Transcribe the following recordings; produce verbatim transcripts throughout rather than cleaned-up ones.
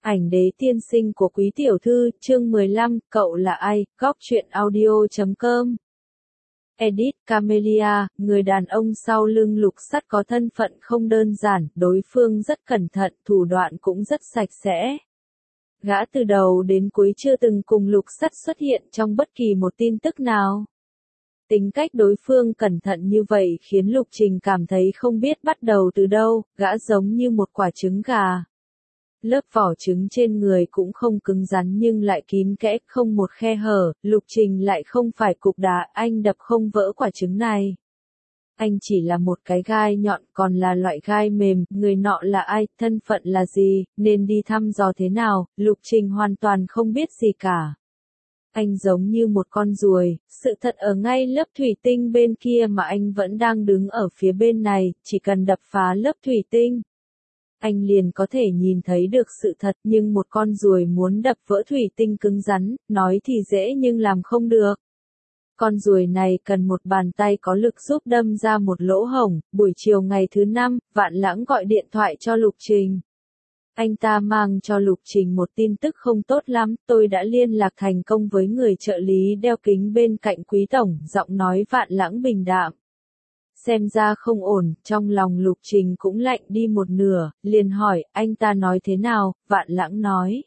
Ảnh đế tiên sinh của quý tiểu thư, chương mười lăm, cậu là ai, góc truyện audio chấm com. Edit, Camellia, người đàn ông sau lưng Lục Sắt có thân phận không đơn giản, đối phương rất cẩn thận, thủ đoạn cũng rất sạch sẽ. Gã từ đầu đến cuối chưa từng cùng Lục Sắt xuất hiện trong bất kỳ một tin tức nào. Tính cách đối phương cẩn thận như vậy khiến Lục Trình cảm thấy không biết bắt đầu từ đâu, gã giống như một quả trứng gà. Lớp vỏ trứng trên người cũng không cứng rắn nhưng lại kín kẽ, không một khe hở, Lục Trình lại không phải cục đá, anh đập không vỡ quả trứng này. Anh chỉ là một cái gai nhọn, còn là loại gai mềm, người nọ là ai, thân phận là gì, nên đi thăm dò thế nào, Lục Trình hoàn toàn không biết gì cả. Anh giống như một con ruồi, sự thật ở ngay lớp thủy tinh bên kia mà anh vẫn đang đứng ở phía bên này, chỉ cần đập phá lớp thủy tinh. Anh liền có thể nhìn thấy được sự thật, nhưng một con ruồi muốn đập vỡ thủy tinh cứng rắn, nói thì dễ nhưng làm không được. Con ruồi này cần một bàn tay có lực giúp đâm ra một lỗ hổng. Buổi chiều ngày thứ năm, Vạn Lãng gọi điện thoại cho Lục Trình. Anh ta mang cho Lục Trình một tin tức không tốt lắm, tôi đã liên lạc thành công với người trợ lý đeo kính bên cạnh Quý Tổng, giọng nói Vạn Lãng bình đạm. Xem ra không ổn, trong lòng Lục Trình cũng lạnh đi một nửa, liền hỏi, anh ta nói thế nào, Vạn Lãng nói.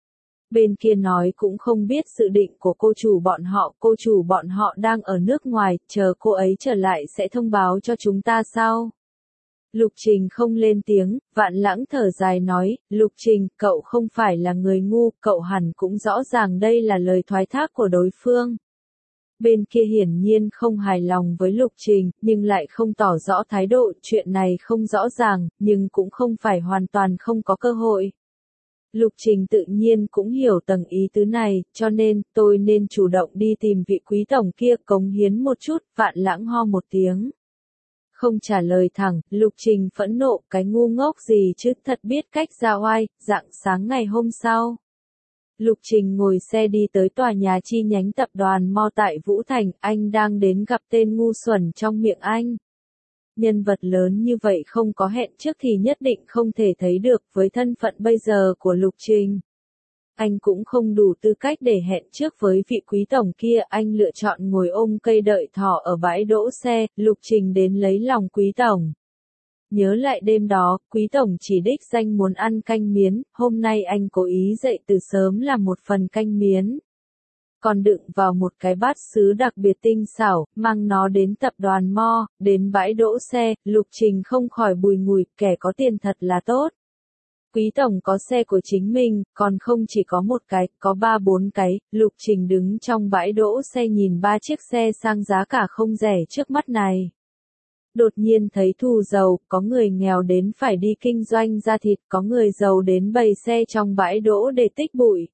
Bên kia nói cũng không biết dự định của cô chủ bọn họ, cô chủ bọn họ đang ở nước ngoài, chờ cô ấy trở lại sẽ thông báo cho chúng ta sau. Lục Trình không lên tiếng, Vạn Lãng thở dài nói, Lục Trình, cậu không phải là người ngu, cậu hẳn cũng rõ ràng đây là lời thoái thác của đối phương. Bên kia hiển nhiên không hài lòng với Lục Trình, nhưng lại không tỏ rõ thái độ, chuyện này không rõ ràng, nhưng cũng không phải hoàn toàn không có cơ hội. Lục Trình tự nhiên cũng hiểu tầng ý tứ này, cho nên, tôi nên chủ động đi tìm vị Quý Tổng kia cống hiến một chút, Vạn Lãng ho một tiếng. Không trả lời thẳng, Lục Trình phẫn nộ, cái ngu ngốc gì chứ, thật biết cách ra oai, rạng sáng ngày hôm sau. Lục Trình ngồi xe đi tới tòa nhà chi nhánh tập đoàn Mo tại Vũ Thành, anh đang đến gặp tên ngu xuẩn trong miệng anh. Nhân vật lớn như vậy không có hẹn trước thì nhất định không thể thấy được, với thân phận bây giờ của Lục Trình. Anh cũng không đủ tư cách để hẹn trước với vị Quý Tổng kia, anh lựa chọn ngồi ôm cây đợi thỏ ở bãi đỗ xe, Lục Trình đến lấy lòng Quý Tổng. Nhớ lại đêm đó, Quý Tổng chỉ đích danh muốn ăn canh miến, hôm nay anh cố ý dậy từ sớm làm một phần canh miến. Còn đựng vào một cái bát sứ đặc biệt tinh xảo, mang nó đến tập đoàn Mo, đến bãi đỗ xe, Lục Trình không khỏi bùi ngùi, kẻ có tiền thật là tốt. Quý Tổng có xe của chính mình, còn không chỉ có một cái, có ba bốn cái, Lục Trình đứng trong bãi đỗ xe nhìn ba chiếc xe sang giá cả không rẻ trước mắt này. Đột nhiên thấy thù giàu, có người nghèo đến phải đi kinh doanh ra thịt, có người giàu đến bày xe trong bãi đỗ để tích bụi.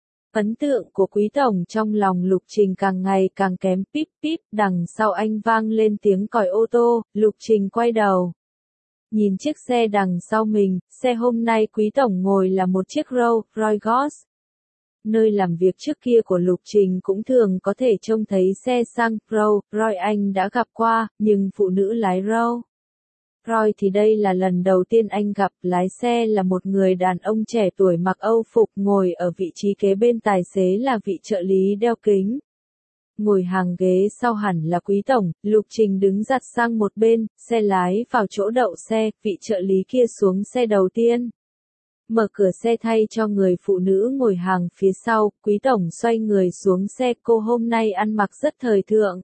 Ấn tượng của Quý Tổng trong lòng Lục Trình càng ngày càng kém, píp píp, đằng sau anh vang lên tiếng còi ô tô, Lục Trình quay đầu. Nhìn chiếc xe đằng sau mình, xe hôm nay Quý Tổng ngồi là một chiếc Rolls Royce. Nơi làm việc trước kia của Lục Trình cũng thường có thể trông thấy xe sang Rolls Royce anh đã gặp qua, nhưng phụ nữ lái Rolls Royce thì đây là lần đầu tiên anh gặp. Lái xe là một người đàn ông trẻ tuổi mặc Âu phục, ngồi ở vị trí kế bên tài xế là vị trợ lý đeo kính. Ngồi hàng ghế sau hẳn là Quý Tổng, Lục Trình đứng giặt sang một bên, xe lái vào chỗ đậu xe, vị trợ lý kia xuống xe đầu tiên. Mở cửa xe thay cho người phụ nữ ngồi hàng phía sau, Quý Tổng xoay người xuống xe, cô hôm nay ăn mặc rất thời thượng.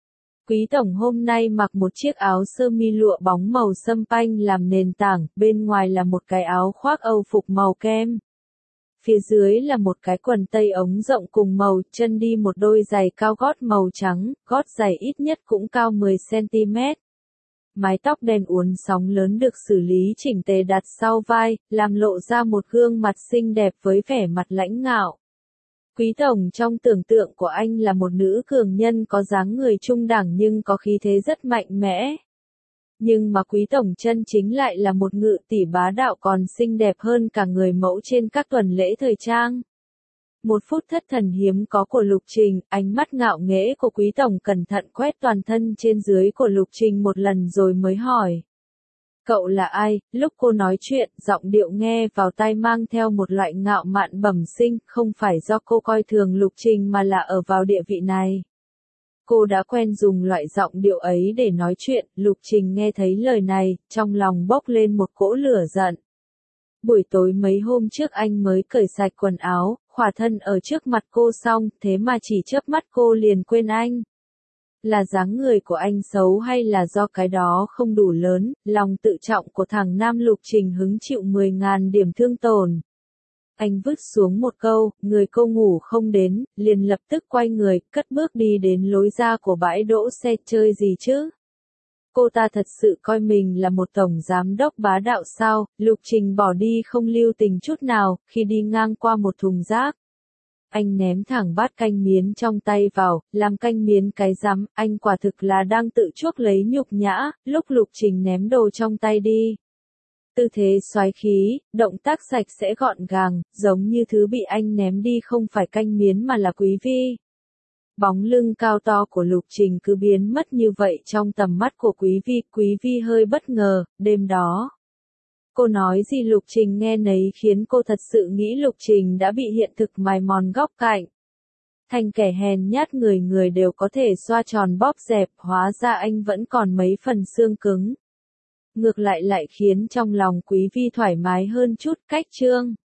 Quý Tổng hôm nay mặc một chiếc áo sơ mi lụa bóng màu sâm panh làm nền tảng, bên ngoài là một cái áo khoác Âu phục màu kem. Phía dưới là một cái quần tây ống rộng cùng màu, chân đi một đôi giày cao gót màu trắng, gót giày ít nhất cũng cao mười xăng ti mét. Mái tóc đen uốn sóng lớn được xử lý chỉnh tề đặt sau vai, làm lộ ra một gương mặt xinh đẹp với vẻ mặt lãnh ngạo. Quý Tổng trong tưởng tượng của anh là một nữ cường nhân có dáng người trung đẳng nhưng có khí thế rất mạnh mẽ. Nhưng mà Quý Tổng chân chính lại là một ngự tỷ bá đạo còn xinh đẹp hơn cả người mẫu trên các tuần lễ thời trang. Một phút thất thần hiếm có của Lục Trình, ánh mắt ngạo nghễ của Quý Tổng cẩn thận quét toàn thân trên dưới của Lục Trình một lần rồi mới hỏi. Cậu là ai? Lúc cô nói chuyện, giọng điệu nghe vào tai mang theo một loại ngạo mạn bẩm sinh, không phải do cô coi thường Lục Trình mà là ở vào địa vị này. Cô đã quen dùng loại giọng điệu ấy để nói chuyện, Lục Trình nghe thấy lời này, trong lòng bốc lên một cỗ lửa giận. Buổi tối mấy hôm trước anh mới cởi sạch quần áo, khỏa thân ở trước mặt cô xong, thế mà chỉ chớp mắt cô liền quên anh. Là dáng người của anh xấu hay là do cái đó không đủ lớn, lòng tự trọng của thằng nam Lục Trình hứng chịu mười ngàn điểm thương tổn. Anh vứt xuống một câu, người cô ngủ không đến, liền lập tức quay người, cất bước đi đến lối ra của bãi đỗ xe. Chơi gì chứ? Cô ta thật sự coi mình là một tổng giám đốc bá đạo sao? Lục Trình bỏ đi không lưu tình chút nào, khi đi ngang qua một thùng rác. Anh ném thẳng bát canh miến trong tay vào, làm canh miến cái rắm, anh quả thực là đang tự chuốc lấy nhục nhã, lúc Lục Trình ném đồ trong tay đi. Tư thế xoái khí, động tác sạch sẽ gọn gàng, giống như thứ bị anh ném đi không phải canh miến mà là Quý Vi. Bóng lưng cao to của Lục Trình cứ biến mất như vậy trong tầm mắt của Quý Vi, Quý Vi hơi bất ngờ, đêm đó. Cô nói gì Lục Trình nghe nấy khiến cô thật sự nghĩ Lục Trình đã bị hiện thực mài mòn góc cạnh. Thành kẻ hèn nhát người người đều có thể xoa tròn bóp dẹp, hóa ra anh vẫn còn mấy phần xương cứng. Ngược lại lại khiến trong lòng Quý Vi thoải mái hơn chút. Cách chương